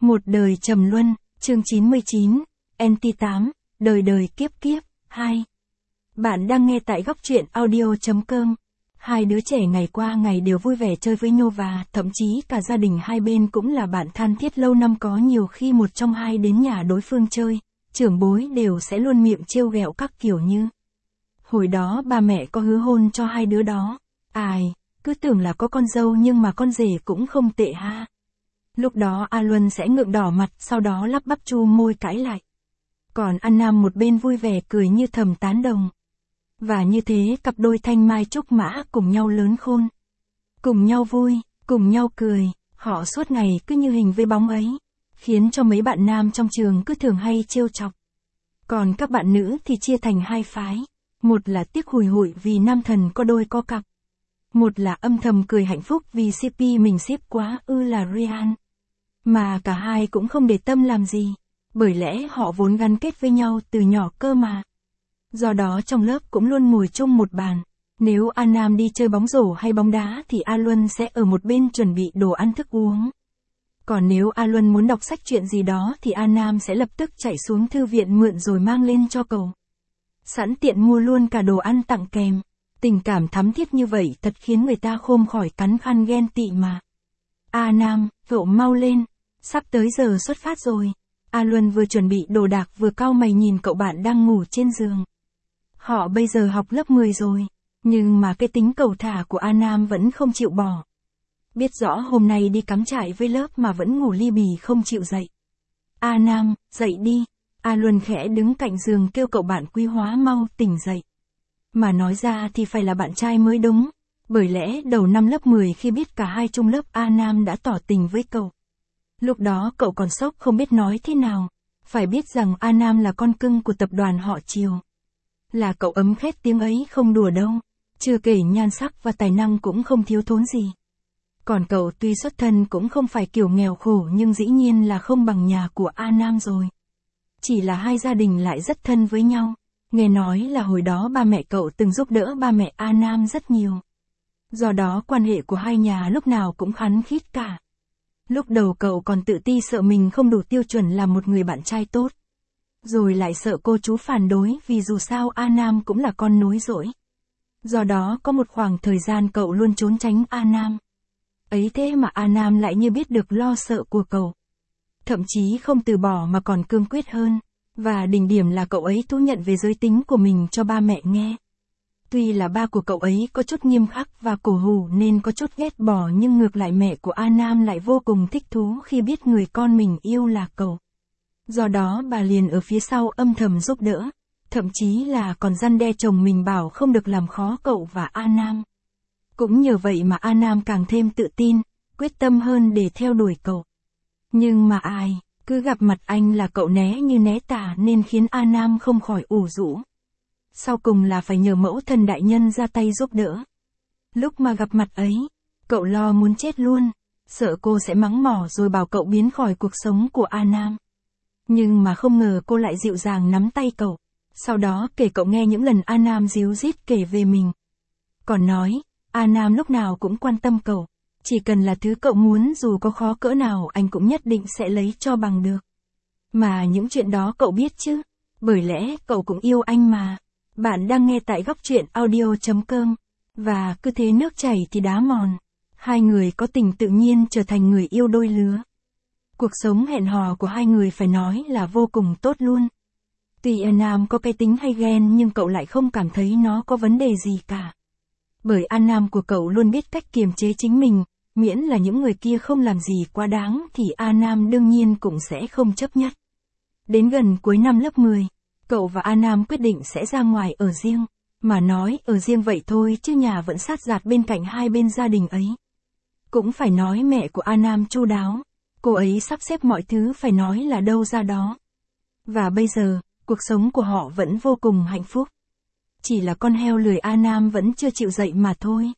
Một đời trầm luân, chương 99, NT8, đời đời kiếp kiếp, 2. Bạn đang nghe tại góc truyện audio.com. Hai đứa trẻ ngày qua ngày đều vui vẻ chơi với nhau và thậm chí cả gia đình hai bên cũng là bạn thân thiết lâu năm, có nhiều khi một trong hai đến nhà đối phương chơi, trưởng bối đều sẽ luôn miệng trêu ghẹo các kiểu như. Hồi đó ba mẹ có hứa hôn cho hai đứa đó. Ai, cứ tưởng là có con dâu nhưng mà con rể cũng không tệ ha. Lúc đó A Luân sẽ ngượng đỏ mặt, sau đó lắp bắp chu môi cãi lại. Còn An Nam một bên vui vẻ cười như thầm tán đồng. Và như thế cặp đôi thanh mai trúc mã cùng nhau lớn khôn. Cùng nhau vui, cùng nhau cười, họ suốt ngày cứ như hình với bóng ấy. Khiến cho mấy bạn nam trong trường cứ thường hay trêu chọc. Còn các bạn nữ thì chia thành hai phái. Một là tiếc hùi hụi vì nam thần có đôi có cặp. Một là âm thầm cười hạnh phúc vì CP mình xếp quá ư là Ryan. Mà cả hai cũng không để tâm làm gì. Bởi lẽ họ vốn gắn kết với nhau từ nhỏ cơ mà. Do đó trong lớp cũng luôn ngồi chung một bàn. Nếu A Nam đi chơi bóng rổ hay bóng đá thì A Luân sẽ ở một bên chuẩn bị đồ ăn thức uống. Còn nếu A Luân muốn đọc sách chuyện gì đó thì A Nam sẽ lập tức chạy xuống thư viện mượn rồi mang lên cho cậu. Sẵn tiện mua luôn cả đồ ăn tặng kèm. Tình cảm thắm thiết như vậy thật khiến người ta không khỏi cắn khăn ghen tị mà. A Nam, cậu mau lên. Sắp tới giờ xuất phát rồi. A Luân vừa chuẩn bị đồ đạc vừa cau mày nhìn cậu bạn đang ngủ trên giường. Họ bây giờ học lớp 10 rồi. Nhưng mà cái tính cầu thả của A Nam vẫn không chịu bỏ. Biết rõ hôm nay đi cắm trại với lớp mà vẫn ngủ li bì không chịu dậy. A Nam, dậy đi. A Luân khẽ đứng cạnh giường kêu cậu bạn Quý Hóa mau tỉnh dậy. Mà nói ra thì phải là bạn trai mới đúng. Bởi lẽ đầu năm lớp 10 khi biết cả hai chung lớp A Nam đã tỏ tình với cậu. Lúc đó cậu còn sốc không biết nói thế nào. Phải biết rằng A Nam là con cưng của tập đoàn họ Triều. Là cậu ấm khét tiếng ấy không đùa đâu. Chưa kể nhan sắc và tài năng cũng không thiếu thốn gì. Còn cậu tuy xuất thân cũng không phải kiểu nghèo khổ nhưng dĩ nhiên là không bằng nhà của A Nam rồi. Chỉ là hai gia đình lại rất thân với nhau. Nghe nói là hồi đó ba mẹ cậu từng giúp đỡ ba mẹ A Nam rất nhiều. Do đó quan hệ của hai nhà lúc nào cũng khăng khít cả. Lúc đầu cậu còn tự ti sợ mình không đủ tiêu chuẩn làm một người bạn trai tốt. Rồi lại sợ cô chú phản đối vì dù sao A Nam cũng là con nối dõi. Do đó có một khoảng thời gian cậu luôn trốn tránh A Nam. Ấy thế mà A Nam lại như biết được lo sợ của cậu. Thậm chí không từ bỏ mà còn cương quyết hơn. Và đỉnh điểm là cậu ấy thú nhận về giới tính của mình cho ba mẹ nghe. Tuy là ba của cậu ấy có chút nghiêm khắc và cổ hủ nên có chút ghét bỏ, nhưng ngược lại mẹ của A Nam lại vô cùng thích thú khi biết người con mình yêu là cậu. Do đó bà liền ở phía sau âm thầm giúp đỡ. Thậm chí là còn răn đe chồng mình bảo không được làm khó cậu và A Nam. Cũng nhờ vậy mà A Nam càng thêm tự tin, quyết tâm hơn để theo đuổi cậu. Nhưng mà ai, cứ gặp mặt anh là cậu né như né tà nên khiến A Nam không khỏi ủ rũ. Sau cùng là phải nhờ mẫu thần đại nhân ra tay giúp đỡ. Lúc mà gặp mặt ấy, cậu lo muốn chết luôn, sợ cô sẽ mắng mỏ rồi bảo cậu biến khỏi cuộc sống của A Nam. Nhưng mà không ngờ cô lại dịu dàng nắm tay cậu. Sau đó kể cậu nghe những lần A Nam díu dít kể về mình. Còn nói, A Nam lúc nào cũng quan tâm cậu. Chỉ cần là thứ cậu muốn dù có khó cỡ nào anh cũng nhất định sẽ lấy cho bằng được. Mà những chuyện đó cậu biết chứ. Bởi lẽ cậu cũng yêu anh mà. Bạn đang nghe tại góc truyện audio.com. Và cứ thế nước chảy thì đá mòn. Hai người có tình tự nhiên trở thành người yêu đôi lứa. Cuộc sống hẹn hò của hai người phải nói là vô cùng tốt luôn. Tuy A Nam có cái tính hay ghen nhưng cậu lại không cảm thấy nó có vấn đề gì cả. Bởi A Nam của cậu luôn biết cách kiềm chế chính mình, miễn là những người kia không làm gì quá đáng thì A Nam đương nhiên cũng sẽ không chấp nhất. Đến gần cuối năm lớp 10, cậu và A Nam quyết định sẽ ra ngoài ở riêng. Mà nói ở riêng vậy thôi chứ nhà vẫn sát rạt bên cạnh hai bên gia đình ấy. Cũng phải nói mẹ của A Nam chu đáo. Cô ấy sắp xếp mọi thứ phải nói là đâu ra đó. Và bây giờ, cuộc sống của họ vẫn vô cùng hạnh phúc. Chỉ là con heo lười A Nam vẫn chưa chịu dậy mà thôi.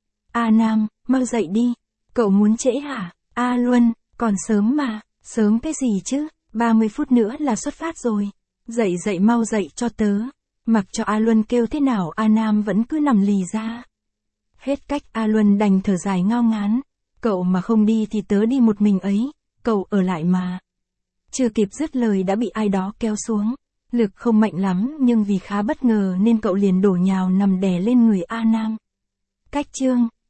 A Nam, mau dậy đi. Cậu muốn trễ hả? A Luân, còn sớm mà. Sớm cái gì chứ? 30 phút nữa là xuất phát rồi. Dậy dậy mau dậy cho tớ. Mặc cho A Luân kêu thế nào A Nam vẫn cứ nằm lì ra. Hết cách A Luân đành thở dài ngao ngán. Cậu mà không đi thì tớ đi một mình ấy. cậu ở lại mà. Chưa kịp dứt lời đã bị ai đó kéo xuống. Lực không mạnh lắm nhưng vì khá bất ngờ nên cậu liền đổ nhào nằm đè lên người A Nam. Cách chương